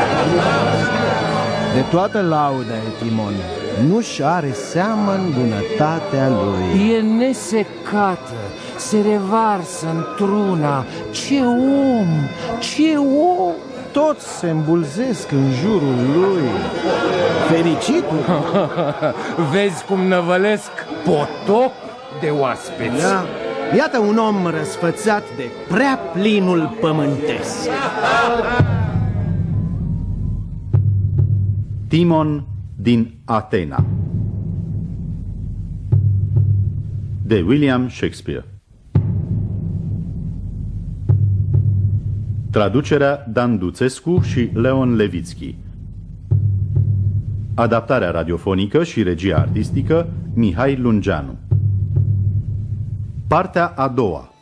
De toată lauda e Timon, nu-și are seamă în bunătatea lui. E nesecată, se revarsă într-una. Ce om, ce om! Toți se îmbulzesc în jurul lui. Fericitul. Vezi cum năvălesc potop de oaspeți. Da. Iată un om răsfățat de prea plinul pământesc. Timon din Atena, de William Shakespeare. Traducerea Dan Duțescu și Leon Levitski. Adaptarea radiofonică și regia artistică Mihai Lungeanu. Partea a doua.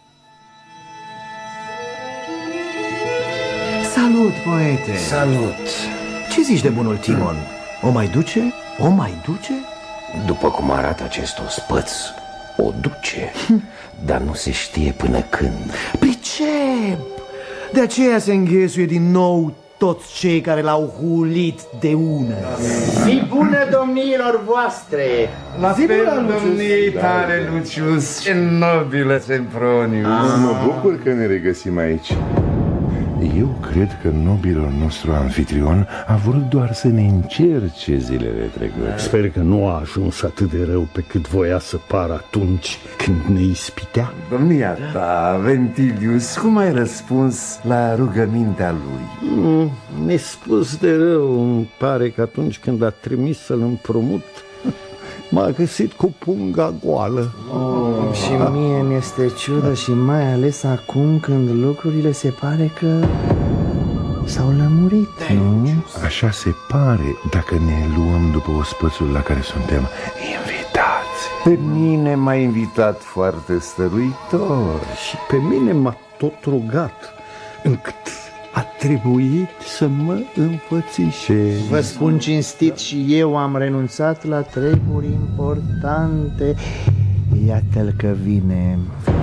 Salut, poete! Salut! Ce zici de bunul Timon? O mai duce? O mai duce? După cum arată acest ospăț, o duce, dar nu se știe până când. Pricep! De aceea se înghesuie din nou toți cei care l-au hulit de ună. Zi bună domniilor voastre! La fel, domniei tale, Lucius, ce nobilă Sempronius. Mă bucur că ne regăsim aici. Eu cred că nobilul nostru anfitrion a vrut doar să ne încerce zilele trecute. Sper că nu a ajuns atât de rău pe cât voia să pară atunci când ne ispitea. Domnia ta, Ventilius, cum ai răspuns la rugămintea lui? Nespus de rău, îmi pare că atunci când a trimis să-l împrumut, m-a găsit cu punga goală. Și mie mi-este ciudă și mai ales acum când lucrurile se pare că s-au lămurit, nu? Așa se pare dacă ne luăm după ospățul la care suntem invitați. Pe mine m-a invitat foarte stăruitor. Și pe mine m-a tot rugat, încât a trebuit să mă înfățișez. Vă spun cinstit, și eu am renunțat la treburi importante. Iată-l că vine.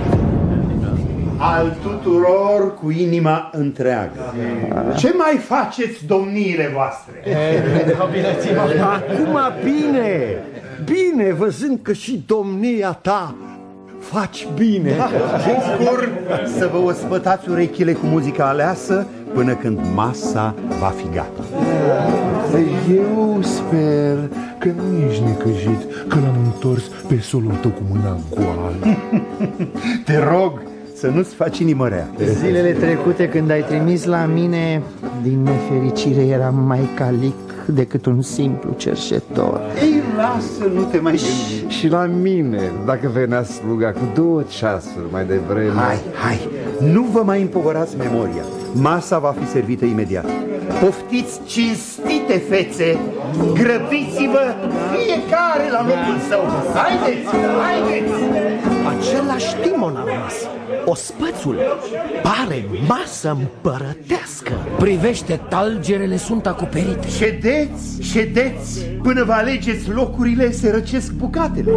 Al tuturor cu inima întreagă. Ce mai faceți, domniile voastre? Acum bine, bine, văzând că și domnia ta faci bine. Bucur să vă ospătați urechile cu muzica aleasă până când masa va fi gata. Eu sper că nu ești necăjit că l-am întors pe solul tău cu mâna goală. Te rog să nu-ți faci inimă rea. Zilele trecute când ai trimis la mine, din nefericire eram mai calic decât un simplu cerșetor. Ei, lasă, nu te mai gândi. Și la mine, dacă venea sluga cu 2 ceasuri mai devreme. Hai, nu vă mai împovărați memoria. Masa va fi servită imediat. Poftiți, cinstite fețe, grăbiți-vă, fiecare la locul său. Haideți! Același Timon a rămas. Ospățul pare masă împărătească. Privește, talgerele sunt acoperite. Ședeți, până vă alegeți locurile, se răcesc bucatele.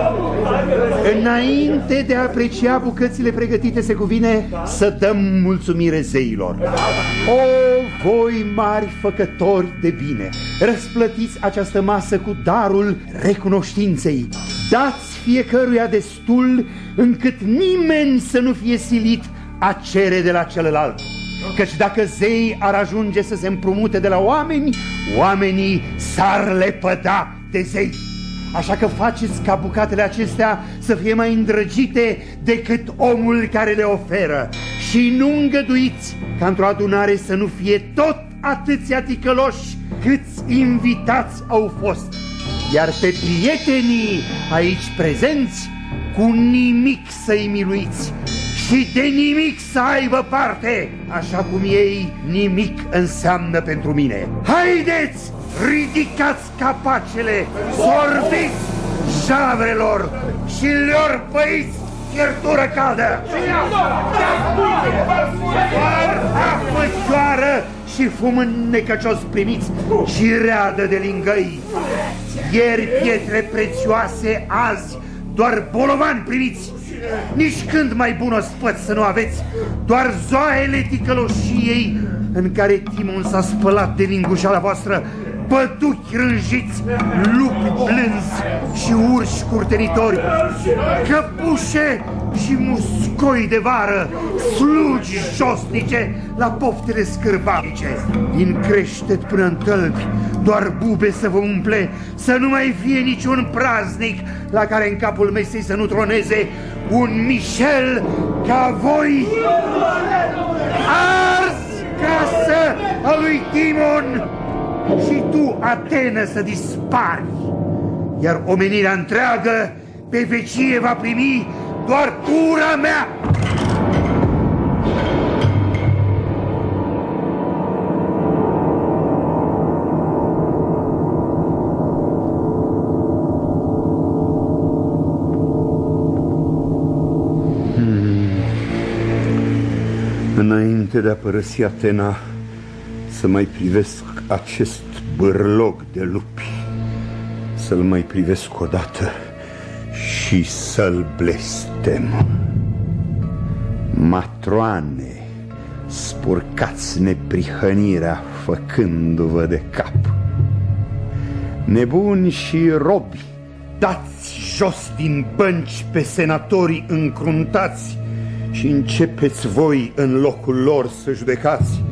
Înainte de a aprecia bucățile pregătite, se cuvine să dăm mulțumire zeilor. O, voi mari făcători de bine, răsplătiți această masă cu darul recunoștinței. Dați fiecăruia destul încât nimeni să nu fie silit a cere de la celălalt. Căci dacă zeii ar ajunge să se împrumute de la oameni, oamenii s-ar lepăda de zei. Așa că faceți ca bucatele acestea să fie mai îndrăgite decât omul care le oferă. Și nu îngăduiți ca într-o adunare să nu fie tot atâția ticăloși câți invitați au fost. Iar pe prietenii aici prezenți, cu nimic să-i miluiți și de nimic să aibă parte, așa cum ei nimic înseamnă pentru mine. Haideți, ridicați capacele, sorbiți javrelor și le-or păiți fiertură caldă. Varta făcioară și fum înnecăcios primiți și readă de lingăi. Ieri pietre prețioase, azi doar bolovani primiți. nici când mai bun ospăț să nu aveți. Doar zoaiele ticăloșiei în care Timon s-a spălat de lingușala voastră, păduchi rânjiți, lupi blânzi și urși curtenitori, căpușe și muscoi de vară, slugi josnice la poftele scârbavice. Din creștet până în tălpi, doar bube să vă umple, să nu mai fie niciun praznic la care în capul mesei să nu troneze un Michel ca voi. Ars casă a lui Timon și tu, Atenă, să dispari, iar omenirea întreagă pe vecie va primi doar ura mea. Înainte de a părăsi Atena, să mai privesc acest bârlog de lupi, să-l mai privesc odată și să-l blestem. Matroane, spurcați neprihănirea făcându-vă de cap. Nebuni și robi, dați jos din bănci pe senatorii încruntați și începeți voi în locul lor să judecați.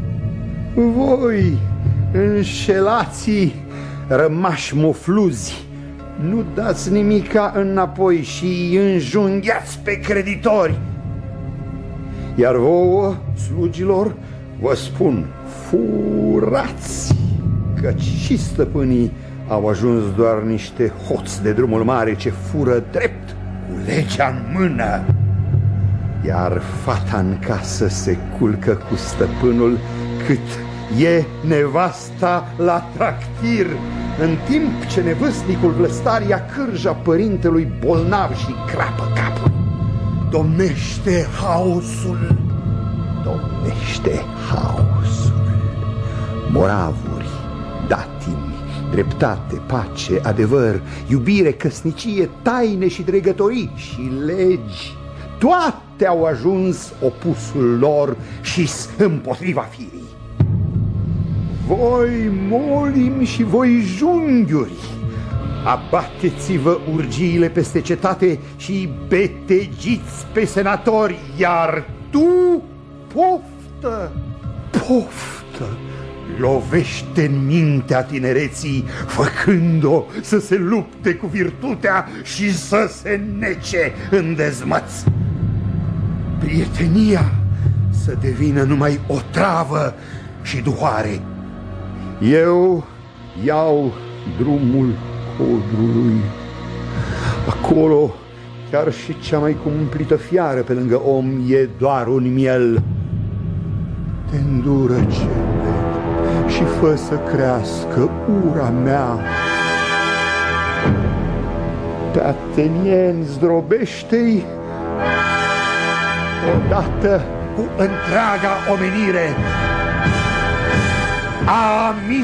Voi, înșelații, rămași mofluzi, nu dați nimica înapoi și înjunghiați pe creditori. Iar vouă, slugilor, vă spun, furați, căci și stăpânii au ajuns doar niște hoți de drumul mare ce fură drept cu legea în mână. Iar fata în casă se culcă cu stăpânul cât e nevasta la tractir, în timp ce nevâstnicul vlăstar ia cârja părintelui bolnav și crapă capul. Domnește haosul, domnește haosul. Moravuri, datini, dreptate, pace, adevăr, iubire, căsnicie, taine și dregătorii și legi, toate au ajuns opusul lor și împotriva firii. Voi molimi și voi junghiuri, abateți-vă urgiile peste cetate și betegiți pe senatori, iar tu, poftă, poftă, lovește în mintea tinereții, făcând-o să se lupte cu virtutea și să se nece în dezmăț. Prietenia să devină numai o travă și duhoare. Eu iau drumul codrului. Acolo chiar și cea mai cumplită fiară pe lângă om e doar un miel. Te îndură cele și fă să crească ura mea. Pe atenieni zdrobește-i odată cu întreaga omenire. Amin.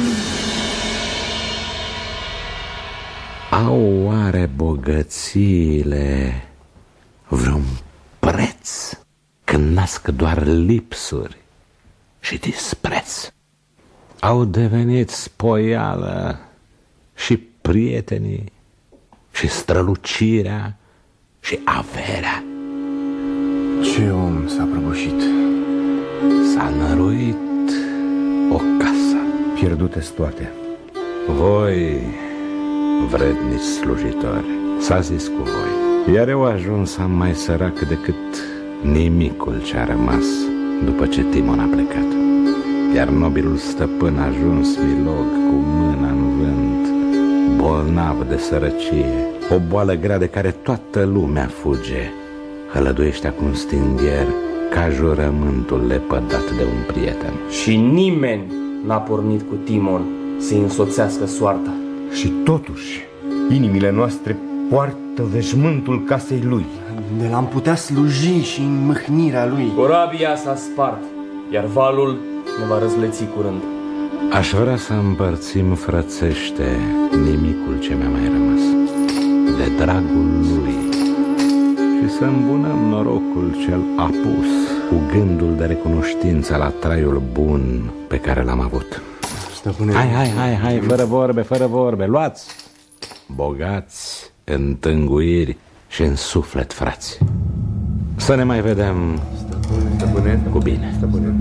Au oare bogățiile vreun preț când nasc doar lipsuri și dispreț? Au devenit spoială și prietenii și strălucirea și averea. Ce om s-a prăbușit? S-a năruit o casă. Pierdute-s toate. Voi, vrednici slujitori, s-a zis cu voi, iar eu ajuns am mai sărac decât nimicul ce a rămas după ce Timon a plecat. Iar nobilul stăpân a ajuns milog cu mâna în vânt, bolnav de sărăcie, o boală grea de care toată lumea fuge. Hălăduiește acum stingher ca jurământul lepădat de un prieten. Și nimeni n-a pornit cu Timon să-i însoțească soarta. Și totuși, inimile noastre poartă veșmântul casei lui. De l-am putea sluji și în mâhnirea lui. Corabia s-a spart, iar valul ne va răzleți curând. Aș vrea să împărțim frățește nimicul ce mi-a mai rămas, de dragul lui. și să îmbunăm norocul cel apus cu gândul de recunoștință la traiul bun pe care l-am avut. Stăpâne... Hai, fără vorbe, luați! Bogați în tânguiri și în suflet, frați. Să ne mai vedem, stăpâne, cu bine. Stăpâne.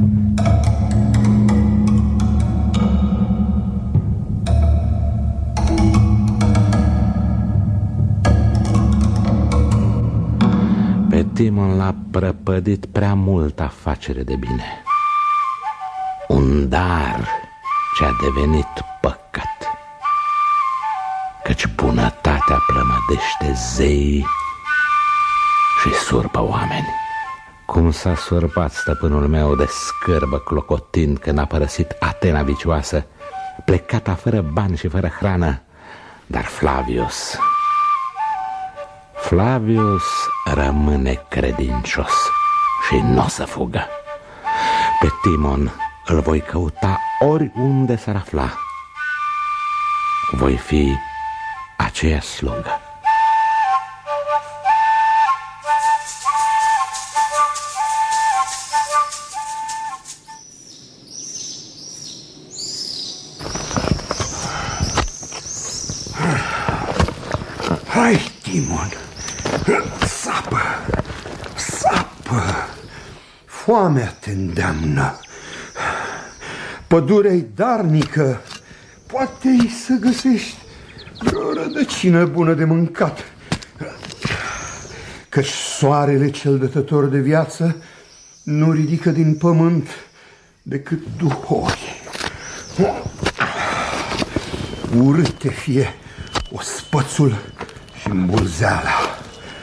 Pe Timon l-a prăpădit prea mult afacere de bine. Un dar ce-a devenit păcat, căci bunătatea plămădește zei și surpă oameni. Cum s-a surpat stăpânul meu de scârbă clocotind când a părăsit Atena vicioasă, plecata fără bani și fără hrană. Dar Flavius rămâne credincios și n-o să fugă. Pe Timon îl voi căuta oriunde s-ar afla. Voi fi aceea slugă. Hai, Timon, sapă, foamea te îndeamnă. Pădurea-i darnică, poate-i să găsești vreo rădăcină bună de mâncat, căci soarele cel dătător de viață nu ridică din pământ decât duhori. Urâte fie ospățul și îmbulzeala.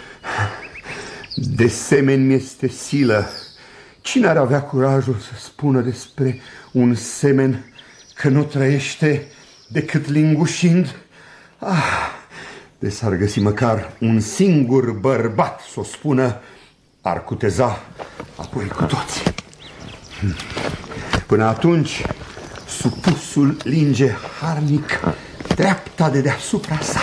De semeni mi-este silă. Cine ar avea curajul să spună despre un semen că nu trăiește decât lingușind? De s-ar găsi măcar un singur bărbat să o spună, ar cuteza apoi cu toți. Până atunci, supusul linge harnic dreapta de deasupra sa,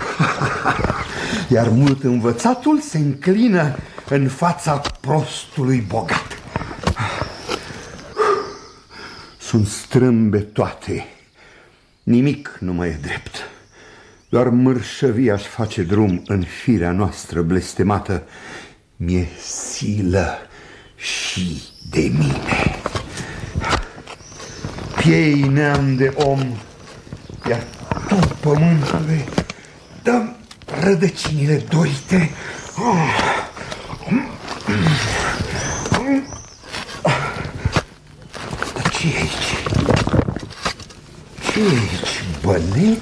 iar mult învățatul se înclină în fața prostului bogat. Sunt strâmbe toate, nimic nu mai e drept. Doar mărșăvia-și face drum în firea noastră blestemată. Mi-e silă și de mine. Piei neam de om, iar tu, pământule, dă-mi rădăcinile dorite. Dar ce e aici? Ce e aici? Bănet?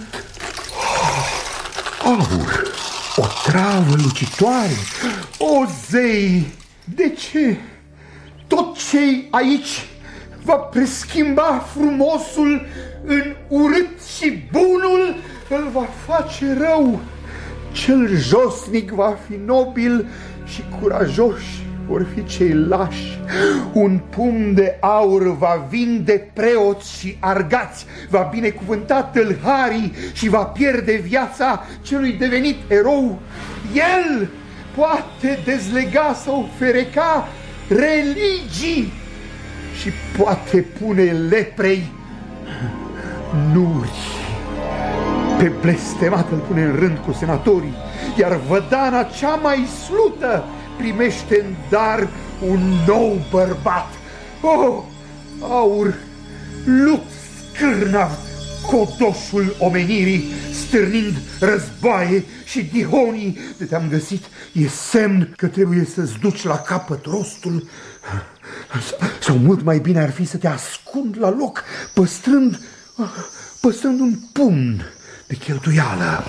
Aur, o travă lucitoare. O, zei, de ce? Tot ce-i aici va preschimba frumosul în urât și bunul îl va face rău. Cel josnic va fi nobil și curajoși vor fi cei lași. Un pumn de aur va vinde preoți și argați, va binecuvânta tâlharii și va pierde viața celui devenit erou. El poate dezlega sau fereca religii și poate pune leprei nuri. Pe blestemat îl pune în rând cu senatorii, iar vădana cea mai slută primește în dar un nou bărbat. Oh, aur, lut scârnav, codoșul omenirii, stârnind războaie și dihonii de te-am găsit, e semn că trebuie să-ți duci la capăt rostul. Sau mult mai bine ar fi să te ascund la loc, păstrând un pumn de cheltuială.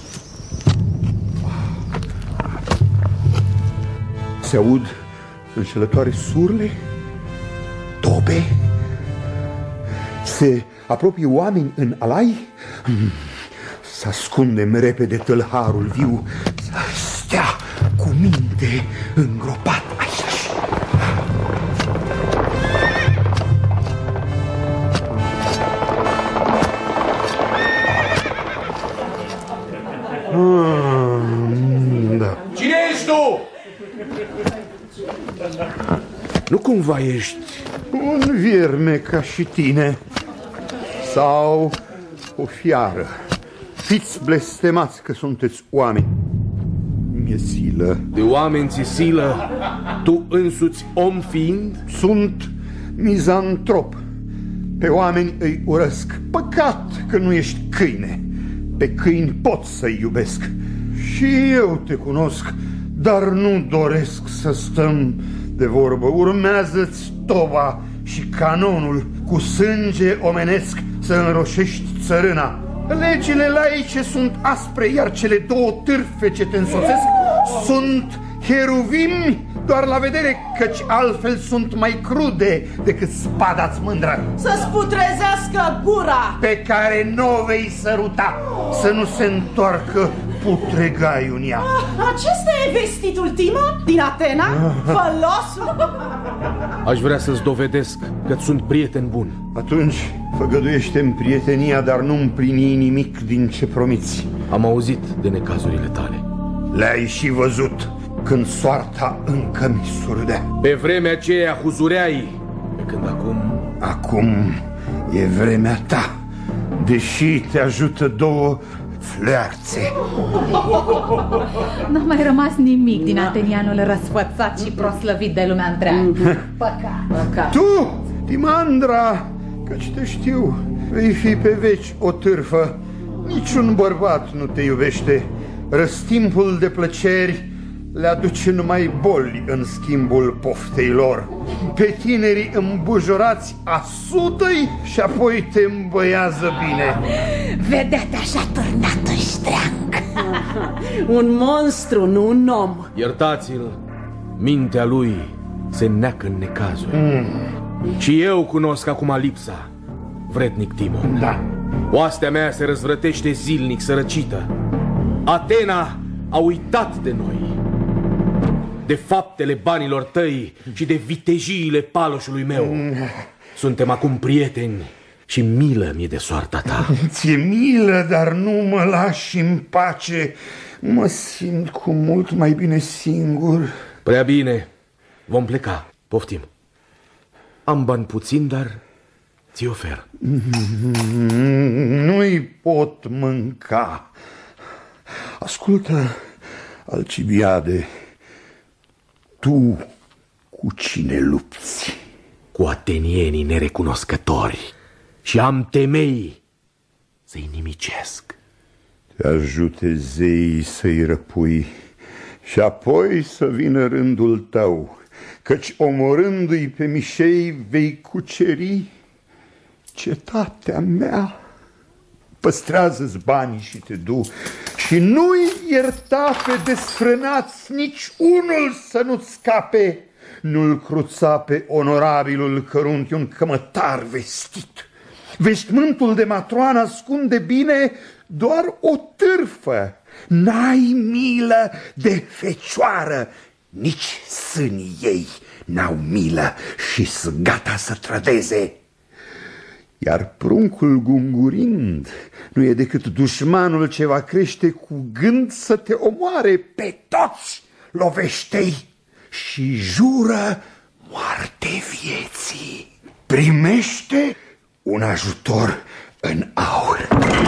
Se aud înșelătoare surle, tobe, se apropie oameni în alai. Să ascundem repede tâlharul viu, să stea cu minte îngropat aici. Da. Cine ești tu? cumva ești un vierme ca și tine, sau o fiară. Fiți blestemați că sunteți oameni. Mi-e silă. De oameni ți silă, tu însuți om fiind? Sunt mizantrop. Pe oameni îi urăsc. Păcat că nu ești câine. Pe câini pot să-i iubesc. Și eu te cunosc, dar nu doresc să stăm de vorbă. Urmează-ți toba și canonul, cu sânge omenesc să înroșești țărâna. Legile laice sunt aspre, iar cele două târfe ce te însoțesc sunt heruvimi doar la vedere, căci altfel sunt mai crude decât spada-ți mândră. Să-ți putrezească gura! Pe care n-o vei săruta, să nu se întoarcă putregaiul în ea. Acesta e vestitul Timon din Atena? Fălosul? Aș vrea să-ți dovedesc că-ți sunt prieten bun. Atunci făgăduiește-mi prietenia, dar nu împlini nimic din ce promiți. Am auzit de necazurile tale. Le-ai și văzut când soarta încă mi surdea. Pe vremea aceea huzureai, pe când Acum e vremea ta, deși te ajută două flearțe. N-a mai rămas nimic din atenianul răsfățat și proslăvit de lumea întreagă. Păcat. Tu, Timandra, căci te știu, vei fi pe veci o târfă. Niciun bărbat nu te iubește. Răstimpul de plăceri le aduce numai boli în schimbul poftei lor. Pe tinerii îmbujorați asută-i și apoi te îmbăiază bine. Vedete așa târnată ștreanc. Un monstru, nu un om. Iertați-l, mintea lui se neacă în necazuri. Și eu cunosc acum lipsa, vrednic Timon. Da. Oastea mea se răzvrătește zilnic, sărăcită. Atena a uitat de noi, de faptele banilor tăi și de vitejiile paloșului meu. Suntem acum prieteni și milă mi-e de soarta ta. Ți-e milă, dar nu mă lași în pace. Mă simt cu mult mai bine singur. Prea bine, vom pleca, poftim. Am bani puțin, dar ți ofer. Nu-i pot mânca. Ascultă, Alcibiade, tu cu cine lupți? Cu atenienii nerecunoscători și am temei să-i nimicesc. Te ajute zeii să-i răpui și apoi să vină rândul tău, căci omorându-i pe mișei vei cuceri cetatea mea. Păstrează-ți banii și te du și nu-i ierta pe desfrânați, nici unul să nu-ți scape. Nu-l cruța pe onorabilul cărunchi un cămătar vestit. Veșmântul de matroană ascunde bine doar o târfă. N-ai milă de fecioară, nici sânii ei n-au milă și-s gata să trădeze. Iar pruncul gungurind nu e decât dușmanul ce va crește cu gând să te omoare pe toți. Lovește-i și jură moarte vieții. Primește un ajutor în aur.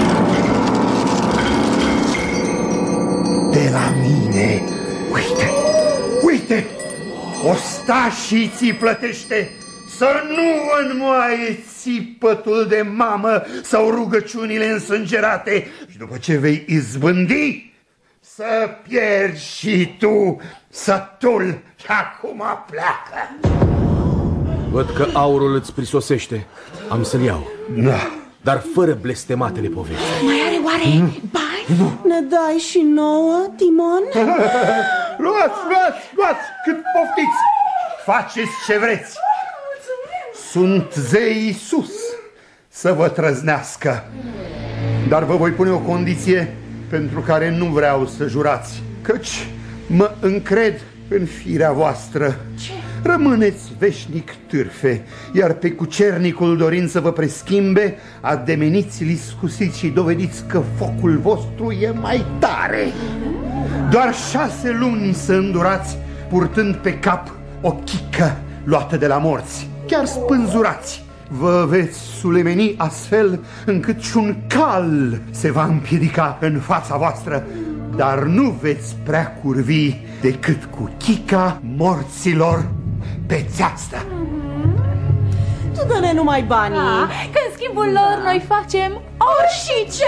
De la mine, uite, uite, ostașii ți plătește. Să nu înmoaie țipătul de mamă sau rugăciunile însângerate. Și după ce vei izbândi, să pierzi și tu sătul. Și acum pleacă. Văd că aurul îți prisosește. Am să-l iau. Da. Dar fără blestematele povești. Mai are oare bani? Ne dai și nouă, Timon? Luați, cât poftiți. Faceți ce vreți. Sunt zeii sus să vă trăznească. Dar vă voi pune o condiție pentru care nu vreau să jurați, căci mă încred în firea voastră. Ce? Rămâneți veșnic târfe, iar pe cucernicul dorind să vă preschimbe, ademeniți-l iscusiți și dovediți că focul vostru e mai tare. Doar 6 luni să îndurați, purtând pe cap o chică luată de la morți, chiar spânzurați. Vă veți sulemeni astfel încât și un cal se va împiedica în fața voastră, dar nu veți prea curvi decât cu chica morților pe țeastă. Tu dă-ne numai banii. Că în schimbul lor noi facem orice.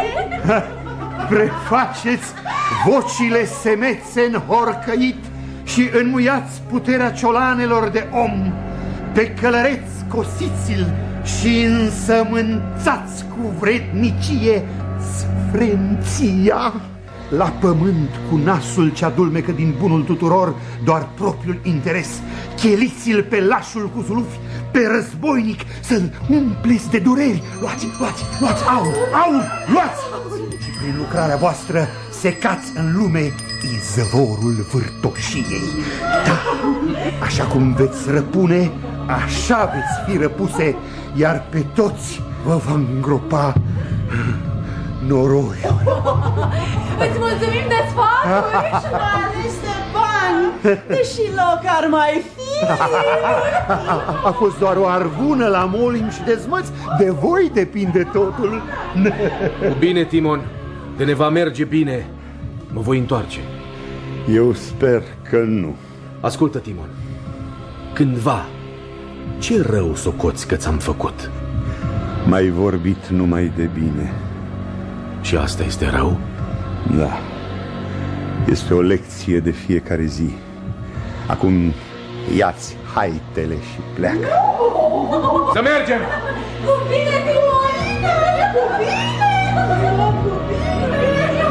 Prefaceți vocile semețe înhorcăit și înmuiați puterea ciolanelor de om. Pe călăreți cosiți-l și însămânțați cu vrednicie sfrenția. La pământ cu nasul ce adulmecă din bunul tuturor doar propriul interes. Cheliți-l pe lașul cu zulufi, pe războinic să-l umpleți de dureri. Luați, aur, luați! Și prin lucrarea voastră secați în lume izvorul vârtoșiei. Da, așa cum veți răpune, așa veți fi răpuse, iar pe toți vă va îngropa noroiul. Îți mulțumim de sfaturi și mai ales de bani, deși loc ar mai fi. A fost doar o arvună la molim și dezmăți. De voi depinde totul. Cu bine, Timon, de ne va merge bine. Mă voi întoarce. Eu sper că nu. Ascultă, Timon, cândva, ce rău socoți că ți-am făcut? M-ai vorbit numai de bine. Și asta este rău? Da. Este o lecție de fiecare zi. Acum ia-ți haitele și pleacă. Să mergem! Cu bine, Timon! Cu bine! Cu bine!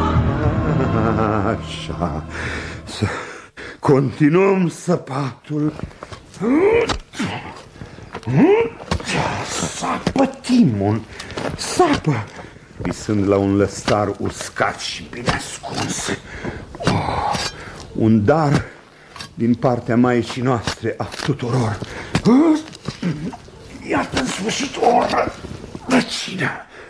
Așa. Să continuăm săpatul. Sapă, Timon, sapă! Visând la un lăstar uscat și bine ascuns. Un dar din partea Maicii noastre a tuturor. Iată în sfârșit o rădăcină.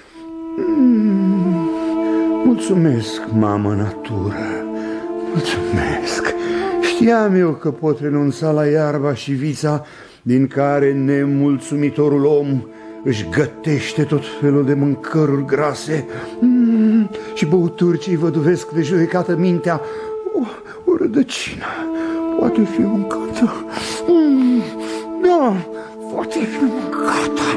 Mulțumesc, mamă natură. Mulțumesc. Știam eu că pot renunța la iarba și vița din care nemulțumitorul om își gătește tot felul de mâncăruri grase și băuturi ce-i văduvesc de judecată mintea. O rădăcină poate fi mâncată. Da, poate fi mâncată.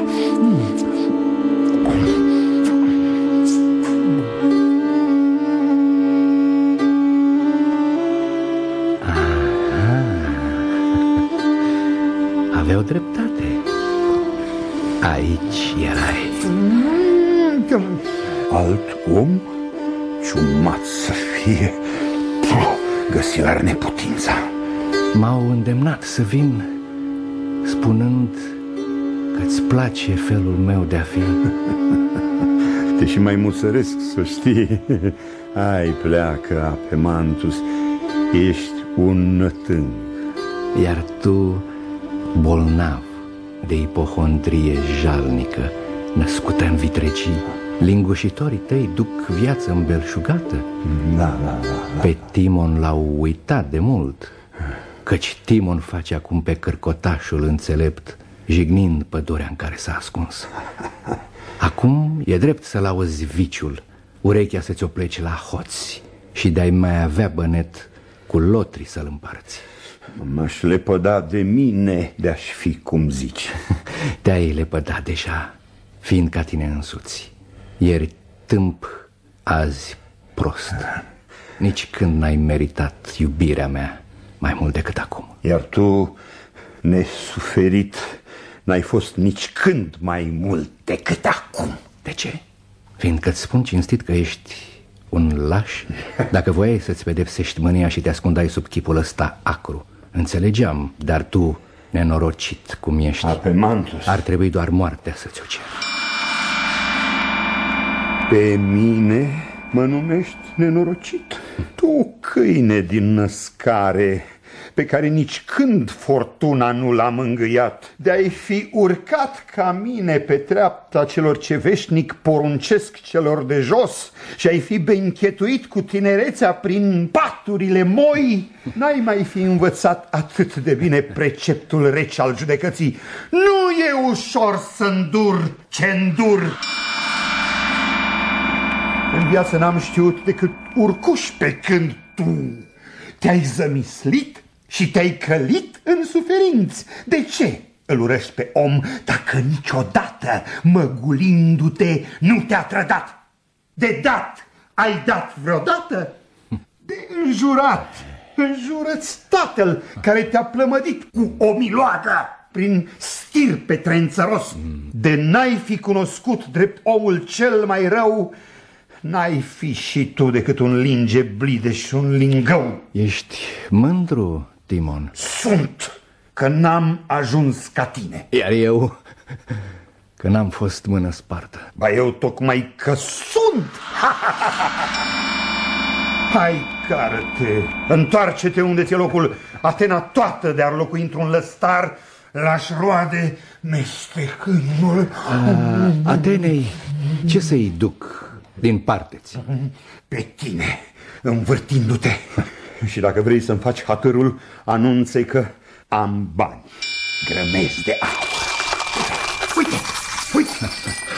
Aveau dreptate. Aici erai. Alt om? Ciumat să fie. Găsi la neputința. M-au îndemnat să vin spunând că-ți place felul meu de a fi. Te și mai muțăresc, să știi. Hai, pleacă, Apemantus. Ești un nătâng. Iar tu, bolnav de ipohondrie jalnică, născută în vitregii. Lingușitorii tăi duc viață îmbelșugată. Da. Pe Timon l-au uitat de mult, căci Timon face acum pe cărcotașul înțelept, jignind pădurea în care s-a ascuns. Acum e drept să-l auzi viciul, urechea să ți-o pleci la hoți și de-ai mai avea bănet cu lotri să-l împarți. M-aș lepăda de mine de-aș fi cum zici. Te-ai lepădat deja, fiind ca tine însuți. Ieri tâmp, azi prost. Nici când n-ai meritat iubirea mea mai mult decât acum. Iar tu, nesuferit, n-ai fost nici când mai mult decât acum. De ce? Fiindcă-ți spun cinstit că ești un laș. Dacă voiai să-ți pedepsești mânia și te ascundai sub chipul ăsta acru, înțelegeam, dar tu, nenorocit cum ești, Apemantus, ar trebui doar moartea să-ți o cer. Pe mine mă numești nenorocit? Tu, câine din născare, pe care nici când fortuna nu l-a mângâiat, de-ai fi urcat ca mine pe treapta celor ce veșnic poruncesc celor de jos și ai fi benchetuit cu tinerețea prin paturile moi, n-ai mai fi învățat atât de bine preceptul rece al judecății. Nu e ușor să îndur ce îndur. În viață n-am știut decât urcuși pe când tu te-ai zămislit și te-ai călit în suferinți. De ce îl urăști pe om dacă niciodată, măgulindu-te, nu te-a trădat? De dat ai dat vreodată? De înjurat înjură-ți tatăl care te-a plămădit cu o miloagă prin stirpe trențăros. De n-ai fi cunoscut drept omul cel mai rău, n-ai fi și tu decât un linge blide și un lingău. Ești mândru, Timon? Sunt, că n-am ajuns ca tine. Iar eu, că n-am fost mână spartă. Ba eu tocmai că sunt. Hai, cară-te, întoarce-te unde ți-e locul. Atena toată de-ar locui într-un lăstar, l-aș roade mestecânul. Atenei, ce să-i duc din parte-ți? Pe tine, învârtindu-te. Și dacă vrei să-mi faci hatărul, anunță-i că am bani grămezi de aur. Uite, uite.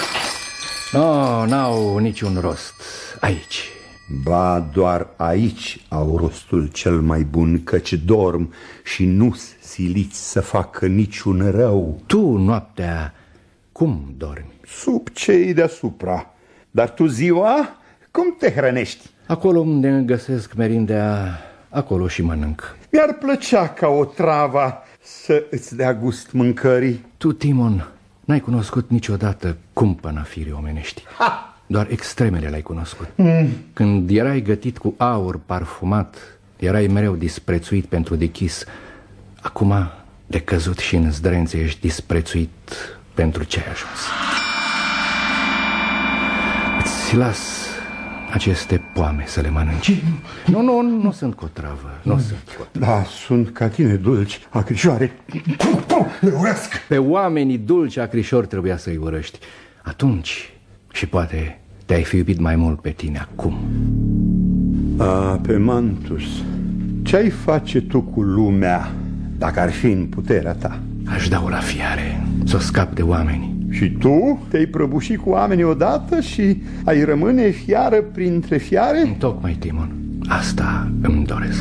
N-au niciun rost aici. Ba, doar aici au rostul cel mai bun, căci dorm și nu-s siliți să facă niciun rău. Tu, noaptea, cum dormi? Sub cei deasupra. Dar tu ziua, cum te hrănești? Acolo unde îmi găsesc merindea, acolo și mănânc. Mi-ar plăcea ca o travă să îți dea gust mâncării. Tu, Timon, n-ai cunoscut niciodată cumpăna firii omenești. Ha! Doar extremele l-ai cunoscut. Când erai gătit cu aur parfumat, erai mereu disprețuit pentru dechis. Acum, de căzut și în zdrențe, ești disprețuit pentru ce ai ajuns. Îți las aceste poame să le mănânci. Nu sunt cu o travă. Nu sunt. Da, sunt ca tine dulci, acrișoare. Le urăsc. Pe oamenii dulci acrișori trebuia să-i urăști atunci. Și poate te-ai fi iubit mai mult pe tine acum. Apemantus, ce-ai face tu cu lumea dacă ar fi în puterea ta? Aș da-o la fiare, să o scap de oameni. Și tu te-ai prăbușit cu oamenii odată și ai rămâne fiară printre fiare? Tocmai, Timon, asta îmi doresc.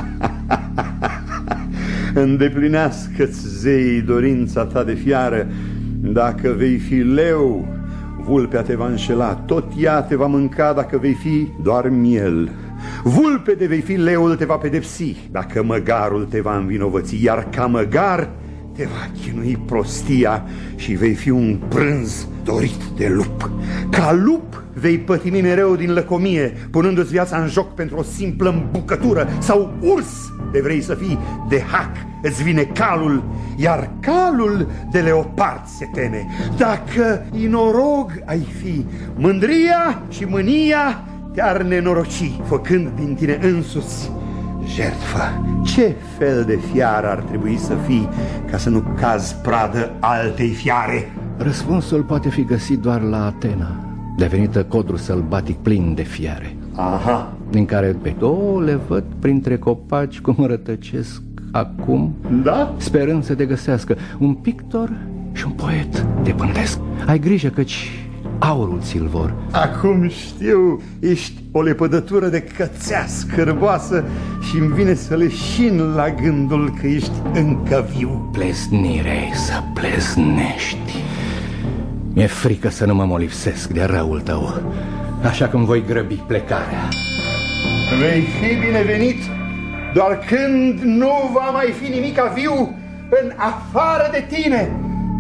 Îndeplinească-ți zeii dorința ta de fiară. Dacă vei fi leu, vulpea te va înșela, tot ea te va mânca dacă vei fi doar miel. Vulpe de vei fi, leul te va pedepsi dacă măgarul te va învinovăți, iar ca măgar te va chinui prostia și vei fi un prânz dorit de lup. Ca lup vei pătimi mereu din lăcomie, punându-ți viața în joc pentru o simplă îmbucătură, sau urs de vrei să fii, de hac îți vine calul, iar calul de leopard se teme. Dacă inorog ai fi, mândria și mânia te-ar nenoroci, făcând din tine însuți jertfă. Ce fel de fiară ar trebui să fii ca să nu cazi pradă altei fiare? Răspunsul poate fi găsit doar la Atena, devenită codru sălbatic plin de fiare. Aha. Din care pe două le văd printre copaci cum rătăcesc acum, da? Sperând să te găsească un pictor și un poet te pândesc. Ai grijă căci aurul ți-l vor. Acum știu, ești o lepădătură de cățea scârboasă și îmi vine să leșin la gândul că ești încă viu. Pleznire să pleznești. Mi-e frică să nu mă molipsesc de răul tău, așa că îmi voi grăbi plecarea. Vei fi binevenit doar când nu va mai fi nimica viu în afară de tine.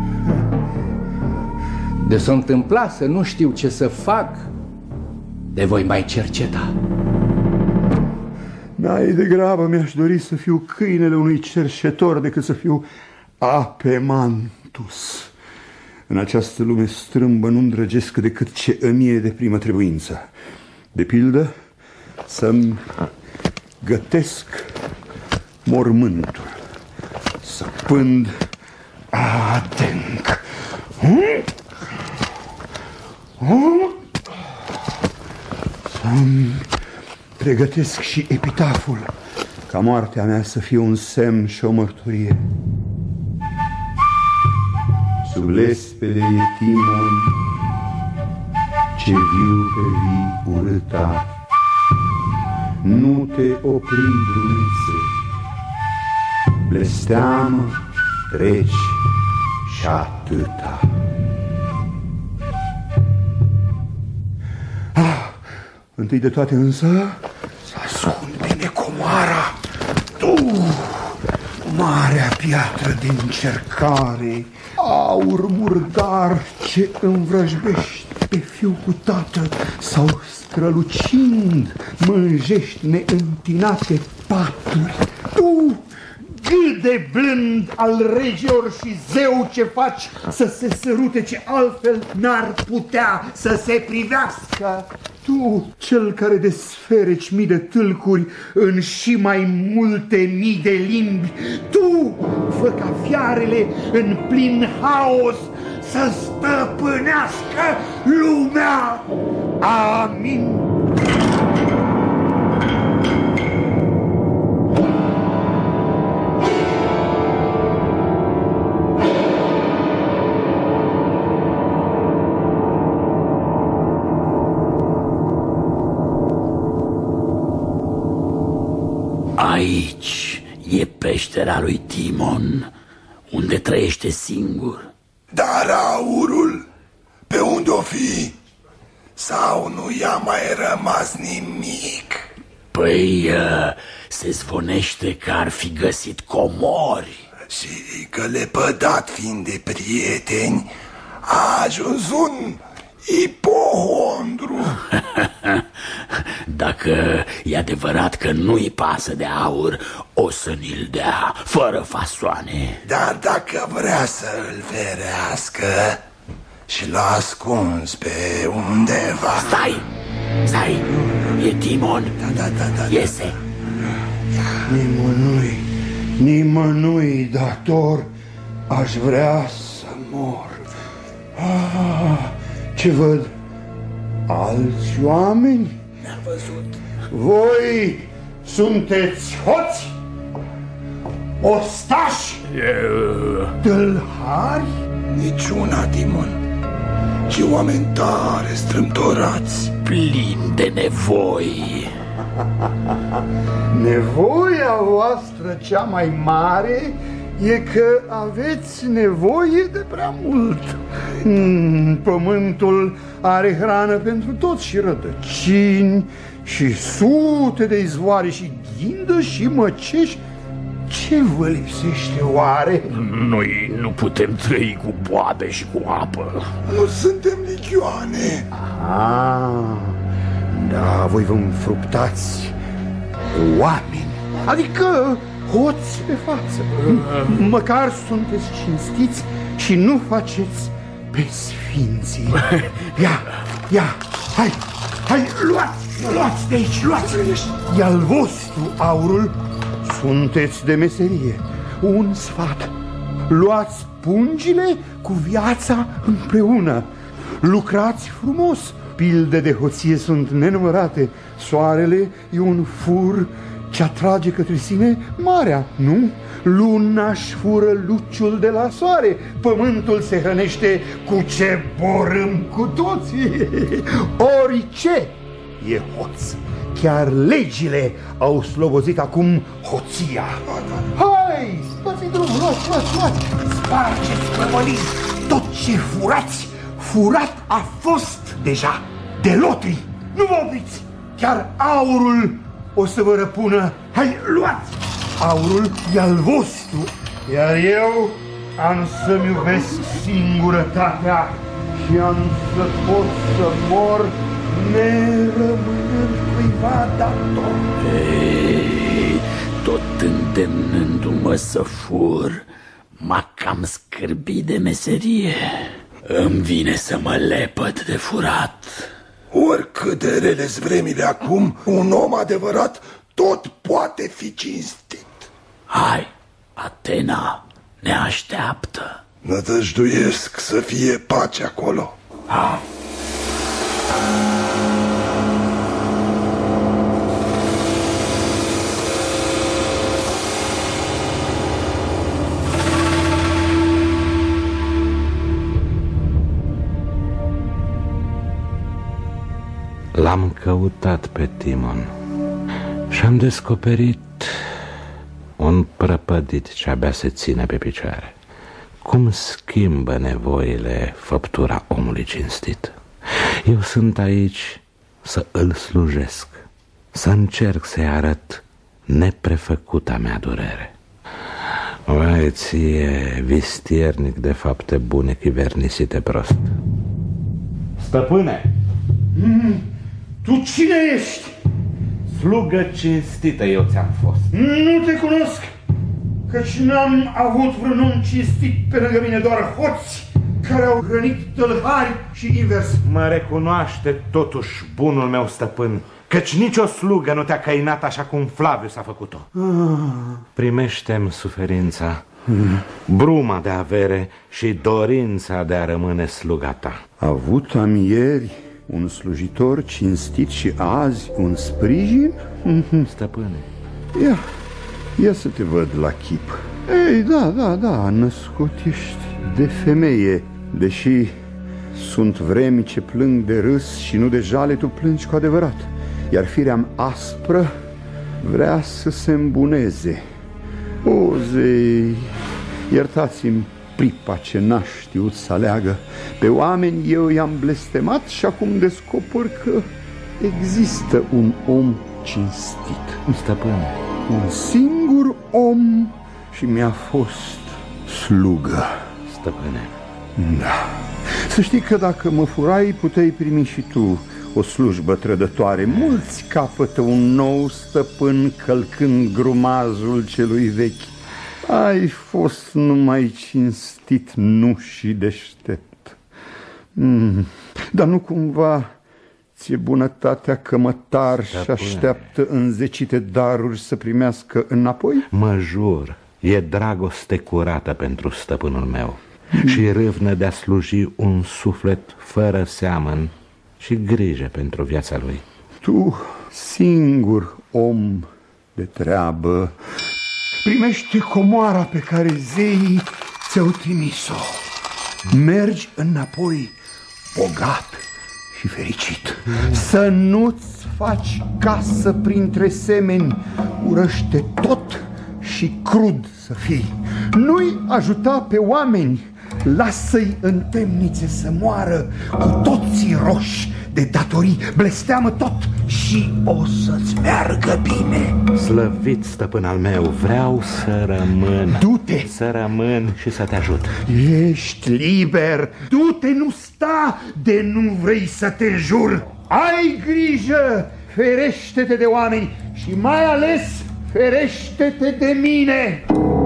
De s-o întâmpla să nu știu ce să fac, te voi mai cerceta. Mai degrabă mi-aș dori să fiu câinele unui cerșetor decât să fiu Apemantus. În această lume strâmbă nu-mi drăgesc decât ce îmi e de primă trebuință. De pildă, să-mi gătesc mormântul, să pând adânc. Să-mi pregătesc și epitaful, ca moartea mea să fie un semn și o mărturie. Sub lespede e Timon, ce viu pe vii urâta. Nu te opri, druițe, blesteamă, treci și atâta. Întâi de toate însă, să ascund bine comoara. Marea piatră de încercare, aur murdar ce învrăjbești pe fiul cu tată, sau strălucind mânjești neîntinate paturi. Tu, gât de blând al regilor și zeu, ce faci să se sărute ce altfel n-ar putea să se privească. Tu, cel care desfereci mii de tâlcuri în și mai multe mii de limbi, tu, fă ca fiarele în plin haos să stăpânească lumea. Amin. Aici e peștera lui Timon, unde trăiește singur. Dar aurul, pe unde o fi? Sau nu i-a mai rămas nimic? Păi, se zvonește că ar fi găsit comori. Și că lepădat fiind de prieteni, a ajuns un ipohondru. Dacă e adevărat că nu-i pasă de aur, o să ni-l dea, fără fasoane. Dar dacă vrea să îl ferească și l-a ascuns pe undeva... Stai, e Timon. Da. Iese. Nimănui dator aș vrea să mor. Ce văd? Alți oameni? Ne-am văzut. Voi sunteți hoți? Ostași? Tâlhari? Niciuna, Timon, ci oameni tare strâmtorați, plini de nevoi. Nevoia voastră cea mai mare e că aveți nevoie de prea mult. Pământul are hrană pentru toți și rădăcini și sute de izvoare și ghindă și măceși. Ce vă lipsește oare? Noi nu putem trăi cu boabe și cu apă. Nu suntem ligioane. Da, voi vă înfruptați oameni, adică hoți pe față. Măcar sunteți cinstiți și nu faceți pe sfinții. Ia, hai, luați de aici, luați. E al vostru aurul, sunteți de meserie. Un sfat, luați pungile cu viața împreună. Lucrați frumos, pilde de hoție sunt nenumărate. Soarele e un fur ce atrage către sine marea, nu? Luna-și fură luciul de la soare. Pământul se hrănește cu ce borâm cu toții. Orice e hoț. Chiar legile au slobozit acum hoția. Hai, dați-i drumul, luați. Spargeți prăvălii. Tot ce furați, furat a fost deja de lotri. Nu vă opriți. Chiar aurul o să vă răpună. Hai, luați! Aurul e al vostru, iar eu am să-mi iubesc singurătatea și am să pot să mor nerămânând cuiva dator. Ei, tot îndemnându-mă să fur, m-a cam scârbit de meserie. Îmi vine să mă lepăd de furat. Oricât de rele-s vremile acum, un om adevărat tot poate fi cinstit. Hai, Atena ne așteaptă. Nădăjduiesc să fie pace acolo. Ha. L-am căutat pe Timon și am descoperit un prăpădit ce abia se ține pe picioare. Cum schimbă nevoile făptura omului cinstit. Eu sunt aici să îl slujesc, să încerc să-i arăt neprefăcuta mea durere. Vai ție, vistiernic de fapte bune chivernisite prost. Stăpâne! Tu cine ești? Slugă cinstită eu ți-am fost. Nu te cunosc, căci n-am avut vreun om cinstit pe lângă mine, doar hoți care au hrănit tălhari și invers. Mă recunoaște totuși bunul meu stăpân, căci nicio slugă nu te-a căinat așa cum Flaviu s-a făcut-o. Primește-mi suferința, bruma de avere și dorința de a rămâne sluga ta. Avut am ieri un slujitor cinstit și azi un sprijin? Stăpâne, ia să te văd la chip. Ei, da, născut ești de femeie. Deși sunt vremi ce plâng de râs și nu de jale, tu plângi cu adevărat. Iar firea-mi aspră vrea să se îmbuneze. O, zei, iertați-mi pripa ce n-a știut să aleagă. Pe oameni eu i-am blestemat și acum descoper că există un om cinstit. Stăpâne, un singur om și mi-a fost slugă. Stăpâne. Da. Să știi că dacă mă furai, puteai primi și tu o slujbă trădătoare. Mulți capătă un nou stăpân călcând grumazul celui vechi. Ai fost numai cinstit, nu și deștept. Dar nu cumva ți-e bunătatea cămătar și așteaptă înzecite daruri să primească înapoi? Mă jur, e dragoste curată pentru stăpânul meu și râvnă de a sluji un suflet fără seamăn și grijă pentru viața lui. Tu, singur om de treabă, primește comoara pe care zeii ți-au trimis-o. Mergi înapoi bogat și fericit. Să nu-ți faci casă printre semeni, urăște tot și crud să fii. Nu-i ajuta pe oameni, lasă-i în temnițe să moară cu toții roși de datorii, blesteamă tot și o să-ți meargă bine. Slăvit stăpân al meu, vreau să rămân. Du-te! Să rămân și să te ajut. Ești liber, du-te, nu sta de nu vrei să te jur. Ai grijă, ferește-te de oameni și mai ales ferește-te de mine.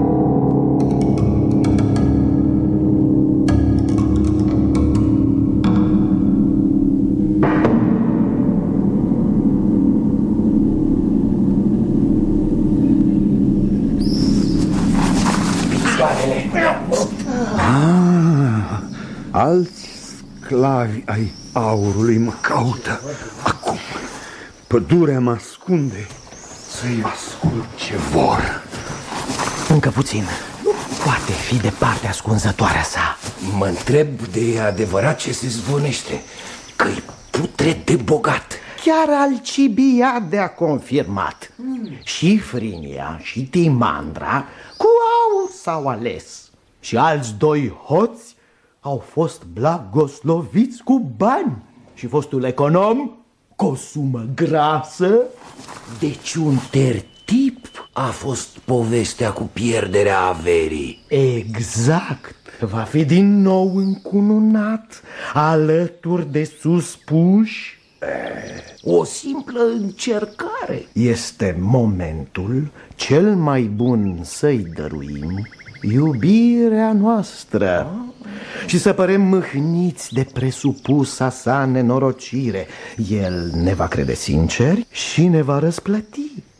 Alți sclavi ai aurului mă caută acum. Pădurea mă ascunde să-i ascult ce vor. Încă puțin. Nu poate fi departe ascunzătoarea sa. Mă întreb de adevărat ce se zvonește, că-i putred de bogat. Chiar Alcibiade a confirmat. Și Frinia și Timandra cu aur s-au ales. Și alți doi hoți au fost blagosloviți cu bani. Și fostul econom cu o sumă grasă. Deci un tertip a fost povestea cu pierderea averii. Exact. Va fi din nou încununat alături de suspuși. O simplă încercare. Este momentul cel mai bun să-i dăruim iubirea noastră și să părem mâhniți de presupusa sa nenorocire. El ne va crede sinceri și ne va răsplăti.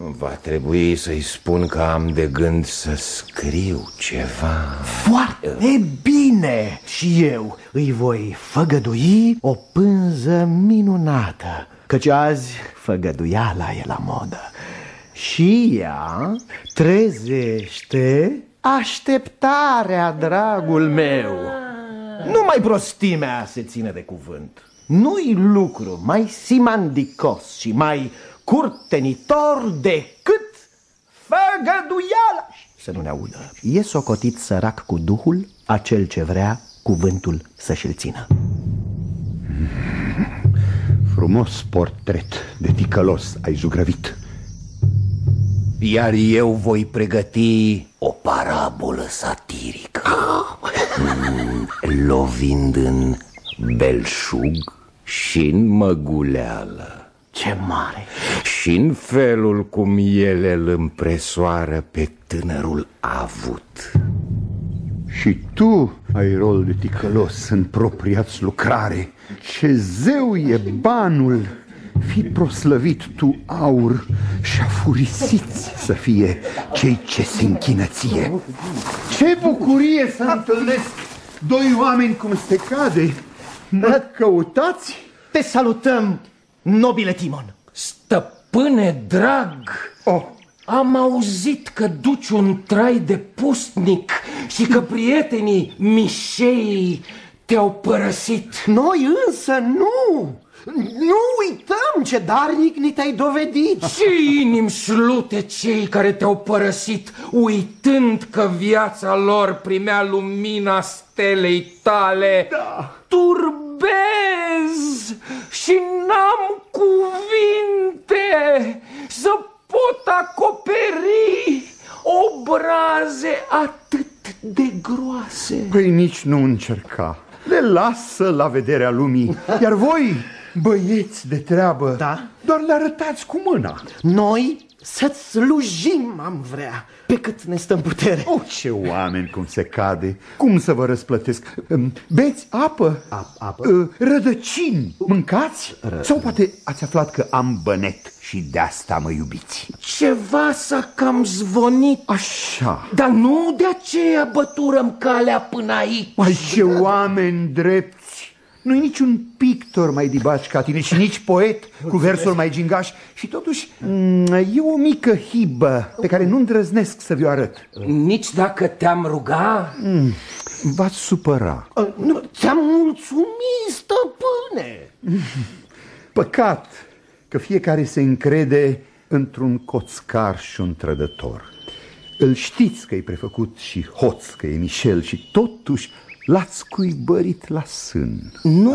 Va trebui să-i spun că am de gând să scriu ceva. Foarte bine! Și eu îi voi făgădui o pânză minunată, căci azi făgăduiala e la modă. Și ea trezește așteptarea, dragul meu. Numai prostimea se ține de cuvânt. Nu-i lucru mai simandicos și mai curtenitor decât făgăduiala. Să nu ne audă. E socotit sărac cu duhul acel ce vrea cuvântul să-și-l țină. Frumos portret de ticălos ai zugrăvit. Iar eu voi pregăti o parabolă satirică, lovind în belșug și în măguleală. Ce mare! Și în felul cum ele îl împresoară pe tânărul avut. Și tu ai rol de ticălos în propria-ți lucrare. Ce zeu e banul! Fi proslăvit tu, aur, și afurisiți să fie cei ce se închină ție. Ce bucurie să întâlnesc doi oameni cum se cade. Mă căutați? Te salutăm, nobile Timon. Stăpâne drag, am auzit că duci un trai de pustnic și că prietenii mișei te-au părăsit. Noi însă nu! Nu uităm ce darnic ni te-ai dovedit. Ce inimi șlute cei care te-au părăsit, uitând că viața lor primea lumina stelei tale. Da. Turbez și n-am cuvinte să pot acoperi obraze atât de groase. Păi nici nu încerca. Le lasă la vederea lumii. Iar voi, băieți de treabă, da? Doar le arătați cu mâna. Noi să-ți slujim am vrea, pe cât ne stă în putere. Ce oameni cum se cade. Cum să vă răsplătesc? Beți apă? Apă? Rădăcini? Mâncați? Sau poate ați aflat că am bănet și de asta mă iubiți? Ceva s-a cam zvonit. Așa. Dar nu de aceea băturăm calea până aici. Mai ce oameni drepți! Nu-i niciun pictor mai dibaci ca tine și nici poet cu versuri mai gingaș. Și totuși e o mică hibă pe care nu îndrăznesc să vi-o arăt. Nici dacă te-am ruga? V-ați supăra. Nu, ți-am mulțumit, stăpâne. Păcat că fiecare se încrede într-un coțcar și un trădător. Îl știți că e prefăcut și hoț, că e Michel și totuși l-ați cuibărit la sân.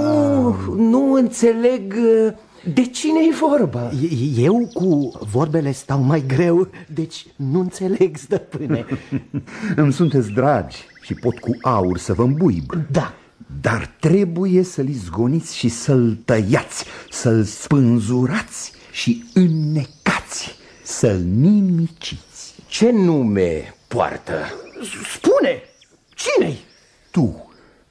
Nu înțeleg de cine e vorba. Eu cu vorbele stau mai greu, deci nu înțeleg, stăpâne. Îmi sunteți dragi și pot cu aur să vă îmbuib. Da. Dar trebuie să-l izgoniți și să-l tăiați, să-l spânzurați și înnecați, să-l nimiciți. Ce nume poartă? Spune, cine-i? Tu.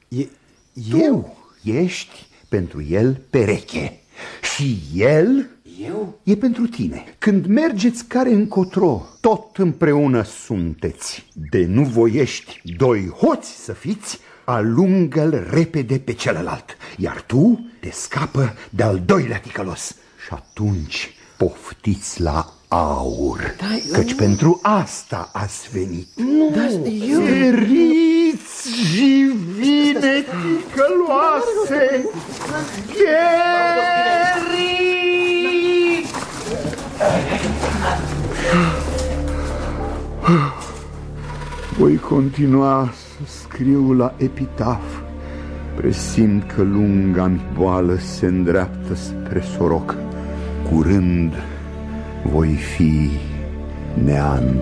Tu ești pentru el pereche și el e pentru tine. Când mergeți care încotro, tot împreună sunteți. De nu voiești doi hoți să fiți, alungă-l repede pe celălalt, iar tu te scapă de-al doilea ticălos. Și atunci poftiți la aur, căci pentru asta ați venit. Cheriți și vine ticăloase! Cheriți! Voi continua să scriu la epitaf, presimt că lunga-mi boală se îndreaptă spre soroc. Curând voi fi neant.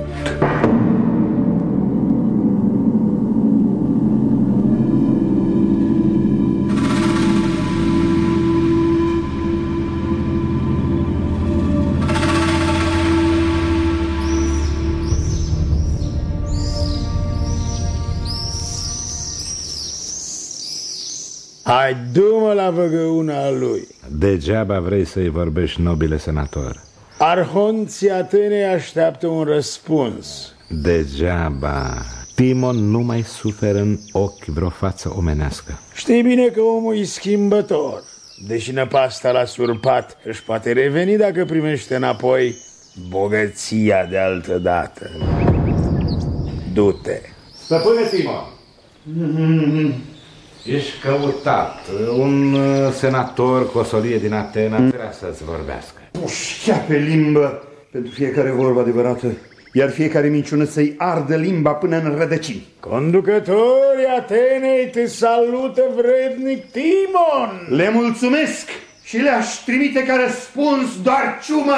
Hai, du-mă la văgăuna lui. Degeaba vrei să-i vorbești, nobile senator. Arhonții Atenei așteaptă un răspuns. Degeaba. Timon nu mai suferă în ochi vreo față omenească. Știi bine că omul e schimbător. Deși năpasta l-a surpat, își poate reveni dacă primește înapoi bogăția de altă dată. Du-te. Stăpâne Timon, ești căutat. Un senator cu o solie din Atena vrea să-ți vorbească. Puștea pe limbă pentru fiecare vorbă adevărată, iar fiecare minciună să-i ardă limba până în rădăcini. Conducătorii Atenei te salută, vrednic Timon. Le mulțumesc și le-aș trimite ca răspuns doar ciumă.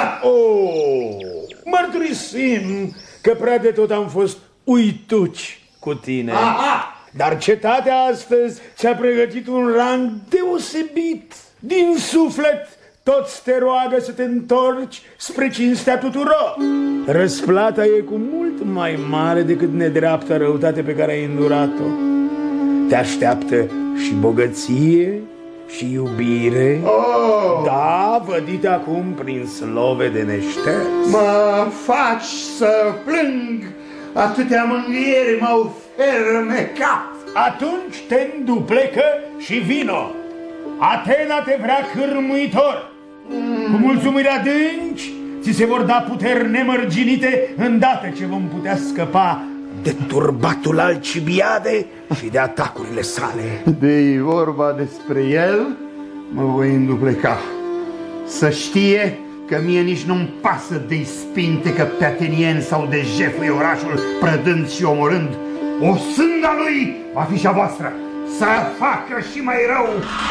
Mărturisim că prea de tot am fost uituci cu tine. Aha! Dar cetatea astăzi ți-a pregătit un rang deosebit. Din suflet toți te roagă să te întorci spre cinstea tuturor. Răsplata e cu mult mai mare decât nedreapta răutate pe care ai îndurat-o. Te așteaptă și bogăție și iubire. Da, vădit acum prin slove de neșters. Mă faci să plâng, atâtea mângâieri m-au fermecat. Atunci te înduplecă și vino. Atena te vrea cârmuitor. Cu mulțumiri adânci ți se vor da puteri nemărginite îndată ce vom putea scăpa de turbatul Alcibiade și de atacurile sale. De-i vorba despre el, mă voi îndupleca. Să știe că mie nici nu-mi pasă de-i spinte că pe atenieni sau de jefui orașul prădând și omorând. O sânda lui va fi și a voastră, să facă și mai rău.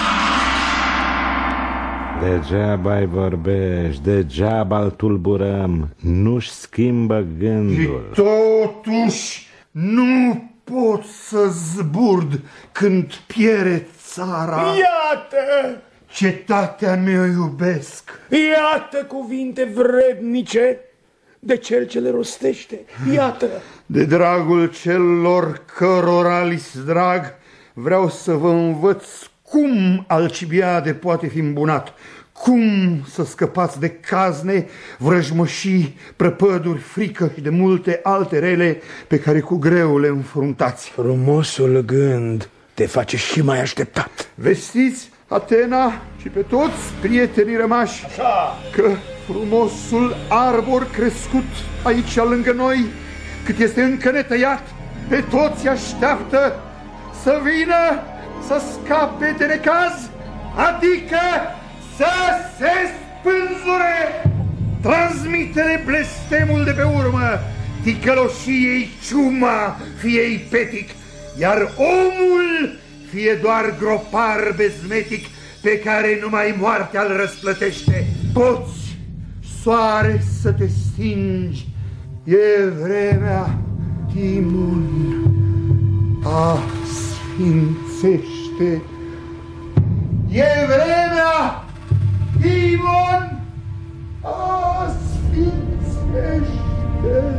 Degeaba-i vorbești, degeaba-l tulburăm, nu-și schimbă gândul. Și totuși nu pot să zburd când piere țara. Iată! Cetatea mea iubesc. Iată cuvinte vrednice de cel ce le rostește. Iată! De dragul celor cărora li-s drag, vreau să vă învăț cum Alcibiade poate fi îmbunat, cum să scăpați de cazne, vrăjmășii, prăpăduri, frică și de multe alte rele pe care cu greu le înfruntați. Frumosul gând te face și mai așteptat. Vestiți Atena și pe toți prietenii rămași că frumosul arbor crescut aici lângă noi, cât este încă netăiat, pe toți așteaptă să vină să scape de necaz, adică să se spânzure. Transmite-le blestemul de pe urmă, ticăloșiei ciuma, fiei petic, iar omul fie doar gropar bezmetic pe care numai moartea îl răsplătește. Poți, soare, să te stingi, e vremea, Timon, a sfințește. E vremea, Timon, a sfințește.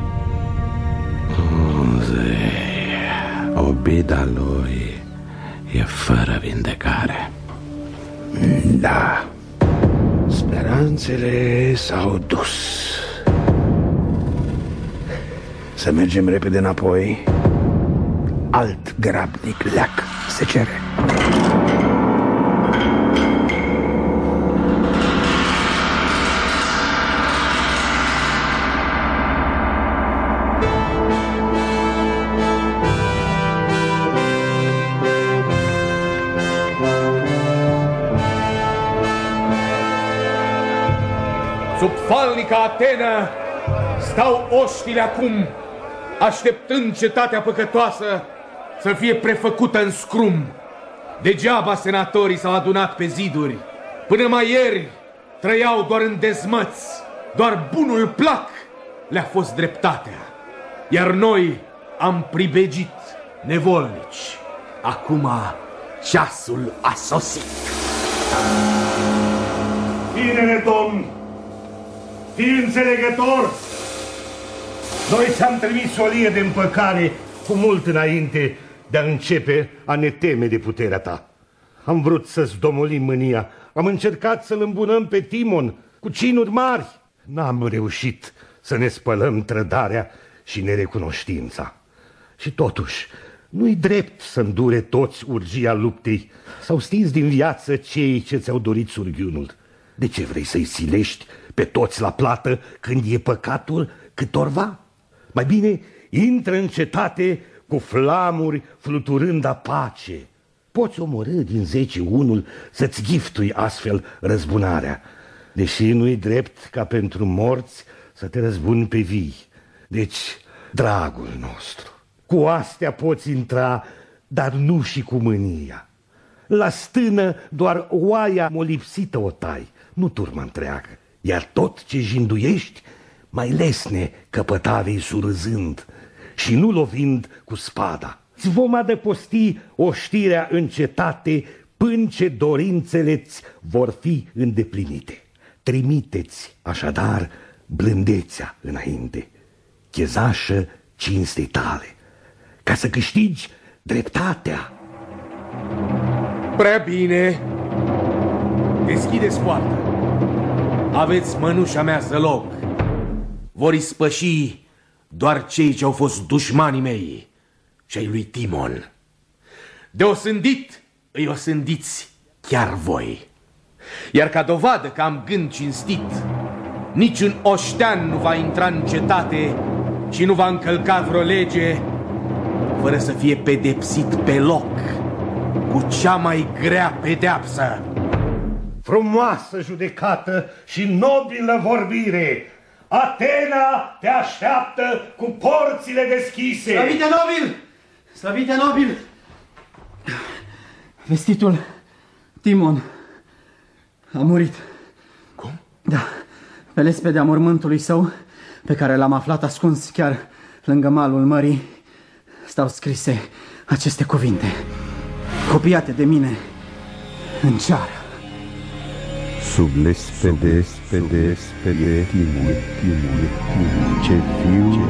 Obida lui e fără vindecare. Da, speranțele s-au dus. Să mergem repede înapoi. Alt grabnic leac se cere. Sub falnica Atena stau oștile acum, așteptând cetatea păcătoasă să fie prefăcută în scrum. Degeaba senatorii s-au adunat pe ziduri. Până mai ieri trăiau doar în dezmăți. Doar bunul plac le-a fost dreptatea. Iar noi am pribegit nevolnici. Acum ceasul a sosit. Tinere domn, fii înțelegător. Noi ți-am trimis solie de împăcare cu mult înainte de a începe a ne teme de puterea ta. Am vrut să-ți domolim mânia, am încercat să-l îmbunăm pe Timon cu cinuri mari, N-am reușit să ne spălăm trădarea și nerecunoștința. Și totuși, nu-i drept să îndure toți urgia luptei sau stinzi din viață cei ce ți-au dorit surghiunul. De ce vrei să-i silești pe toți la plată când e păcatul câtorva? Mai bine intră în cetate cu flamuri fluturând apace. Poți omorâ din 10 unul să-ți giftui astfel răzbunarea, deși nu-i drept ca pentru morți să te răzbuni pe vii. Deci, dragul nostru, cu astea poți intra, dar nu și cu mânia. La stână doar oaia molipsită o tai, nu turma întreagă, iar tot ce jinduiești mai lesne căpătavei surâzând și nu lovind cu spada. Îți vom adăposti oștirea în cetate până ce dorințele-ți vor fi îndeplinite. Trimiteți așadar blândețea înainte, chezașă cinstei tale, ca să câștigi dreptatea. Prea bine. Deschideți poarta. Aveți mănușa mea zălog. Vor ispăși doar cei ce au fost dușmanii mei și ai lui Timon. De osândit îi osândiți chiar voi. Iar ca dovadă că am gând cinstit, niciun oștean nu va intra în cetate și nu va încălca vreo lege fără să fie pedepsit pe loc cu cea mai grea pedeapsă. Frumoasă judecată și nobilă vorbire! Atena te așteaptă cu porțile deschise! Slăvite nobil! Slăvite nobil! Vestitul Timon a murit. Cum? Da, pe lespedea mormântului său, pe care l-am aflat ascuns chiar lângă malul mării, stau scrise aceste cuvinte, copiate de mine în ceară. Sub lespede, Timon, ce viu,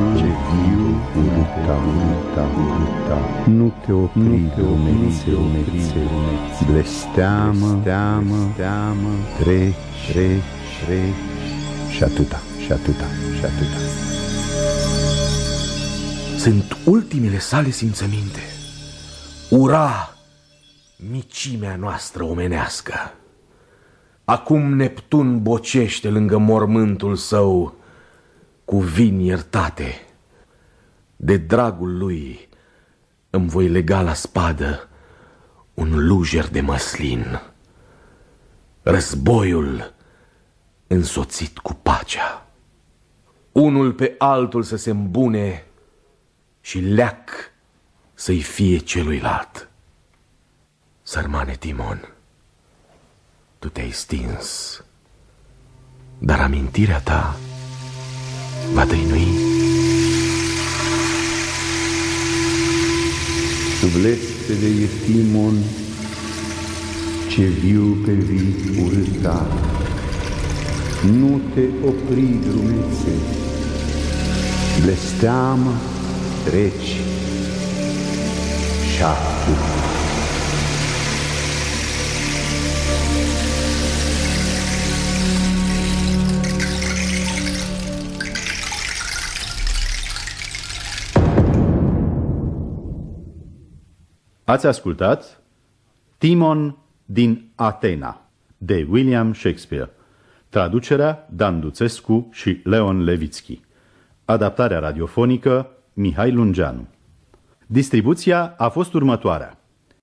urâta, nu te opri, Dumnezeu, blesteamă, treci, și atâta. Sunt ultimele sale simțăminte. Ura micimea noastră omenească. Acum Neptun bocește lângă mormântul său cu vini iertate. De dragul lui îmi voi lega la spadă un lujer de măslin. Războiul însoțit cu pacea. Unul pe altul să se îmbune și leac să-i fie celuilalt. Sărmane Timon, tu te-ai stins, dar amintirea ta va dăinui. Sub lespede Timon, ce viu pe vii urâta, nu te opri, Dumnezeu, blesteamă, treci și atât. Ați ascultat Timon din Atena, de William Shakespeare. Traducerea Dan Duțescu și Leon Levitski. Adaptarea radiofonică Mihai Lungeanu. Distribuția a fost următoarea.